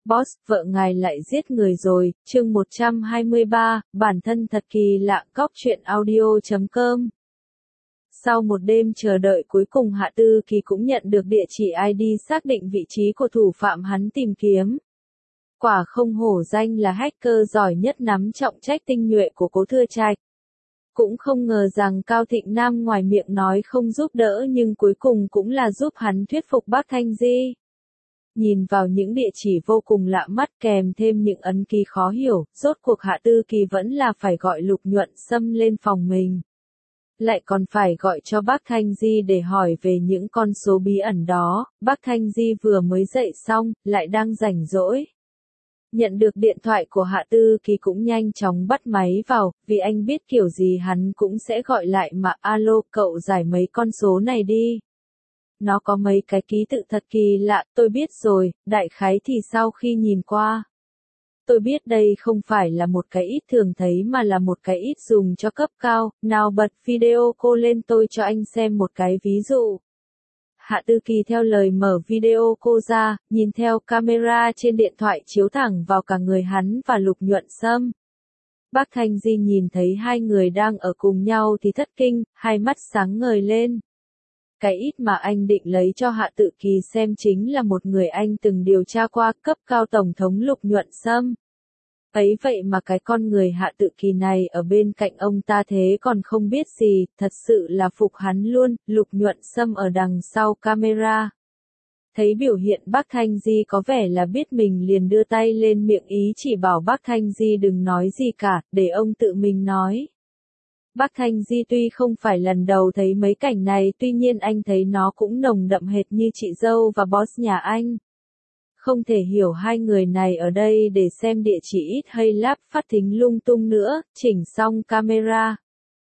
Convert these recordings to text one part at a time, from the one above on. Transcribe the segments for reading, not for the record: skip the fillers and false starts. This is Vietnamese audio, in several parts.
Boss, vợ ngài lại giết người rồi, chương 123, bản thân thật kỳ lạ. Cóc truyện audio.com. Sau một đêm chờ đợi, cuối cùng Hạ Tư Kỳ cũng nhận được địa chỉ ID xác định vị trí của thủ phạm hắn tìm kiếm. Quả không hổ danh là hacker giỏi nhất, nắm trọng trách tinh nhuệ của Cố Thừa Trạch. Cũng không ngờ rằng Cao Thịnh Nam ngoài miệng nói không giúp đỡ nhưng cuối cùng cũng là giúp hắn thuyết phục bác Thanh Di. Nhìn vào những địa chỉ vô cùng lạ mắt kèm thêm những ấn ký khó hiểu, rốt cuộc Hạ Tư Kỳ vẫn là phải gọi Lục Nhuận Sâm lên phòng mình. Lại còn phải gọi cho bác Thanh Di để hỏi về những con số bí ẩn đó. Bác Thanh Di vừa mới dậy xong, lại đang rảnh rỗi. Nhận được điện thoại của Hạ Tư Kỳ cũng nhanh chóng bắt máy vào, vì anh biết kiểu gì hắn cũng sẽ gọi lại mà. Alo, cậu giải mấy con số này đi. Nó có mấy cái ký tự thật kỳ lạ, tôi biết rồi, đại khái thì sau khi nhìn qua. Tôi biết đây không phải là một cái ít thường thấy mà là một cái ít dùng cho cấp cao, nào bật video call lên tôi cho anh xem một cái ví dụ. Hạ Tư Kỳ theo lời mở video call ra, nhìn theo camera trên điện thoại chiếu thẳng vào cả người hắn và Lục Nhuận Sâm. Bác Thanh Di nhìn thấy hai người đang ở cùng nhau thì thất kinh, hai mắt sáng ngời lên. Cái ít mà anh định lấy cho Hạ Tư Kỳ xem chính là một người anh từng điều tra qua, cấp cao Tổng thống Lục Nhuận Sâm. Ấy vậy mà cái con người Hạ Tư Kỳ này ở bên cạnh ông ta thế còn không biết gì, thật sự là phục hắn luôn. Lục Nhuận Sâm ở đằng sau camera. Thấy biểu hiện bác Thanh Di có vẻ là biết mình liền đưa tay lên miệng ý chỉ bảo bác Thanh Di đừng nói gì cả, để ông tự mình nói. Bác Thanh Di tuy không phải lần đầu thấy mấy cảnh này, tuy nhiên anh thấy nó cũng nồng đậm hệt như chị dâu và boss nhà anh. Không thể hiểu hai người này ở đây để xem địa chỉ ít hay lắp phát thính lung tung nữa, chỉnh xong camera.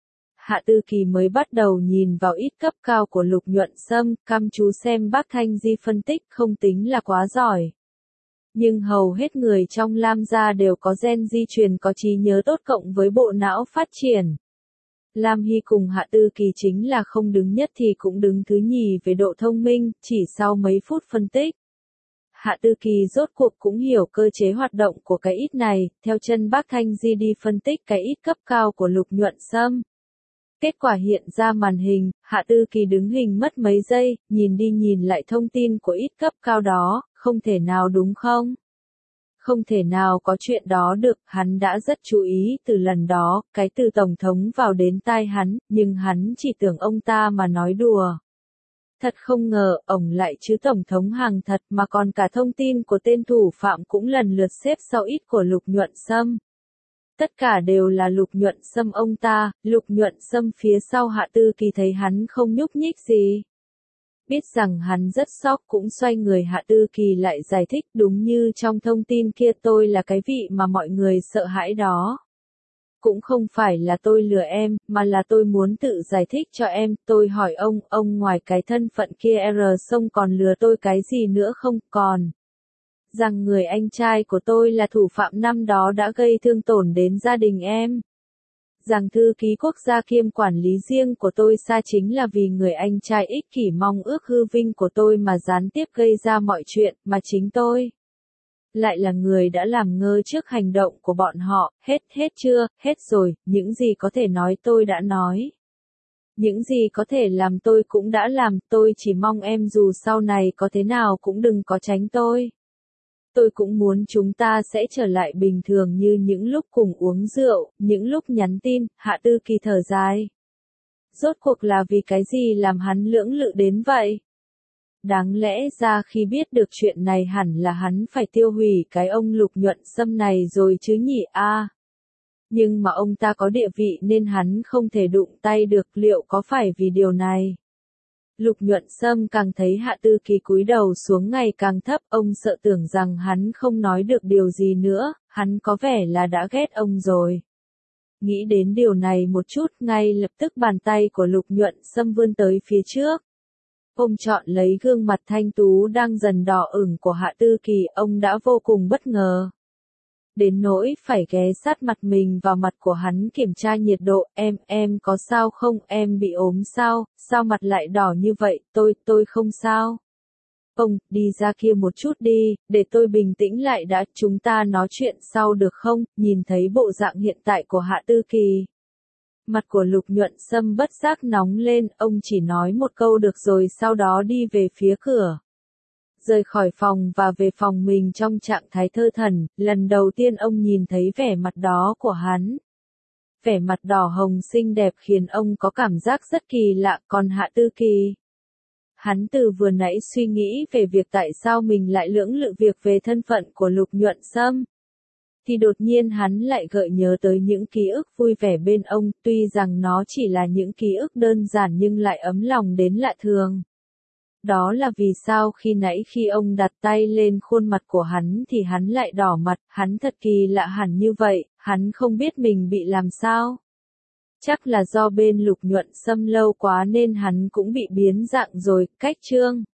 Hạ Tư Kỳ mới bắt đầu nhìn vào ít cấp cao của Lục Nhuận Sâm, chăm chú xem bác Thanh Di phân tích, không tính là quá giỏi. Nhưng hầu hết người trong Lam gia đều có gen di truyền có trí nhớ tốt cộng với bộ não phát triển. Lam Hy cùng Hạ Tư Kỳ chính là không đứng nhất thì cũng đứng thứ nhì về độ thông minh, chỉ sau mấy phút phân tích. Hạ Tư Kỳ rốt cuộc cũng hiểu cơ chế hoạt động của cái ít này, theo chân bác Thanh Di đi phân tích cái ít cấp cao của Lục Nhuận Sâm. Kết quả hiện ra màn hình, Hạ Tư Kỳ đứng hình mất mấy giây, nhìn đi nhìn lại thông tin của ít cấp cao đó, không thể nào đúng không? Không thể nào có chuyện đó được, hắn đã rất chú ý từ lần đó, cái từ Tổng thống vào đến tai hắn, nhưng hắn chỉ tưởng ông ta mà nói đùa. Thật không ngờ, ổng lại chứ Tổng thống hàng thật mà còn cả thông tin của tên thủ phạm cũng lần lượt xếp sau ít của Lục Nhuận Sâm. Tất cả đều là Lục Nhuận Sâm ông ta, Lục Nhuận Sâm phía sau. Hạ Tư Kỳ thấy hắn không nhúc nhích gì. Biết rằng hắn rất sốc cũng xoay người. Hạ Tư Kỳ lại giải thích đúng như trong thông tin kia, tôi là cái vị mà mọi người sợ hãi đó. Cũng không phải là tôi lừa em, mà là tôi muốn tự giải thích cho em. Tôi hỏi ông ngoài cái thân phận kia xong còn lừa tôi cái gì nữa không? Còn rằng người anh trai của tôi là thủ phạm năm đó đã gây thương tổn đến gia đình em. Rằng thư ký quốc gia kiêm quản lý riêng của tôi xa chính là vì người anh trai ích kỷ mong ước hư vinh của tôi mà gián tiếp gây ra mọi chuyện, mà chính tôi lại là người đã làm ngơ trước hành động của bọn họ. Hết chưa? Hết rồi, những gì có thể nói tôi đã nói. Những gì có thể làm tôi cũng đã làm, tôi chỉ mong em dù sau này có thế nào cũng đừng có tránh tôi. Tôi cũng muốn chúng ta sẽ trở lại bình thường như những lúc cùng uống rượu, những lúc nhắn tin. Hạ Tư Kỳ thở dài. Rốt cuộc là vì cái gì làm hắn lưỡng lự đến vậy? Đáng lẽ ra khi biết được chuyện này hẳn là hắn phải tiêu hủy cái ông Lục Nhuận Sâm này rồi chứ nhỉ a? Nhưng mà ông ta có địa vị nên hắn không thể đụng tay được, liệu có phải vì điều này? Lục Nhuận Sâm càng thấy Hạ Tư Kỳ cúi đầu xuống ngày càng thấp, ông sợ tưởng rằng hắn không nói được điều gì nữa, hắn có vẻ là đã ghét ông rồi. Nghĩ đến điều này một chút, ngay lập tức bàn tay của Lục Nhuận Sâm vươn tới phía trước. Ông chọn lấy gương mặt thanh tú đang dần đỏ ửng của Hạ Tư Kỳ, ông đã vô cùng bất ngờ. Đến nỗi phải ghé sát mặt mình vào mặt của hắn kiểm tra nhiệt độ. Em có sao không? Em bị ốm sao? Sao mặt lại đỏ như vậy? Tôi không sao. Ông, đi ra kia một chút đi, để tôi bình tĩnh lại đã, chúng ta nói chuyện sau được không? Nhìn thấy bộ dạng hiện tại của Hạ Tư Kỳ. Mặt của Lục Nhuận Sâm bất giác nóng lên, ông chỉ nói một câu được rồi sau đó đi về phía cửa. Rời khỏi phòng và về phòng mình trong trạng thái thơ thẩn, lần đầu tiên ông nhìn thấy vẻ mặt đó của hắn. Vẻ mặt đỏ hồng xinh đẹp khiến ông có cảm giác rất kỳ lạ, còn Hạ Tư Kỳ. Hắn từ vừa nãy suy nghĩ về việc tại sao mình lại lưỡng lự việc về thân phận của Lục Nhuận Sâm. Thì đột nhiên hắn lại gợi nhớ tới những ký ức vui vẻ bên ông, tuy rằng nó chỉ là những ký ức đơn giản nhưng lại ấm lòng đến lạ thường. Đó là vì sao khi nãy khi ông đặt tay lên khuôn mặt của hắn thì hắn lại đỏ mặt, hắn thật kỳ lạ hẳn như vậy, hắn không biết mình bị làm sao. Chắc là do bên Lục Nhuận Sâm lâu quá nên hắn cũng bị biến dạng rồi, cách chương.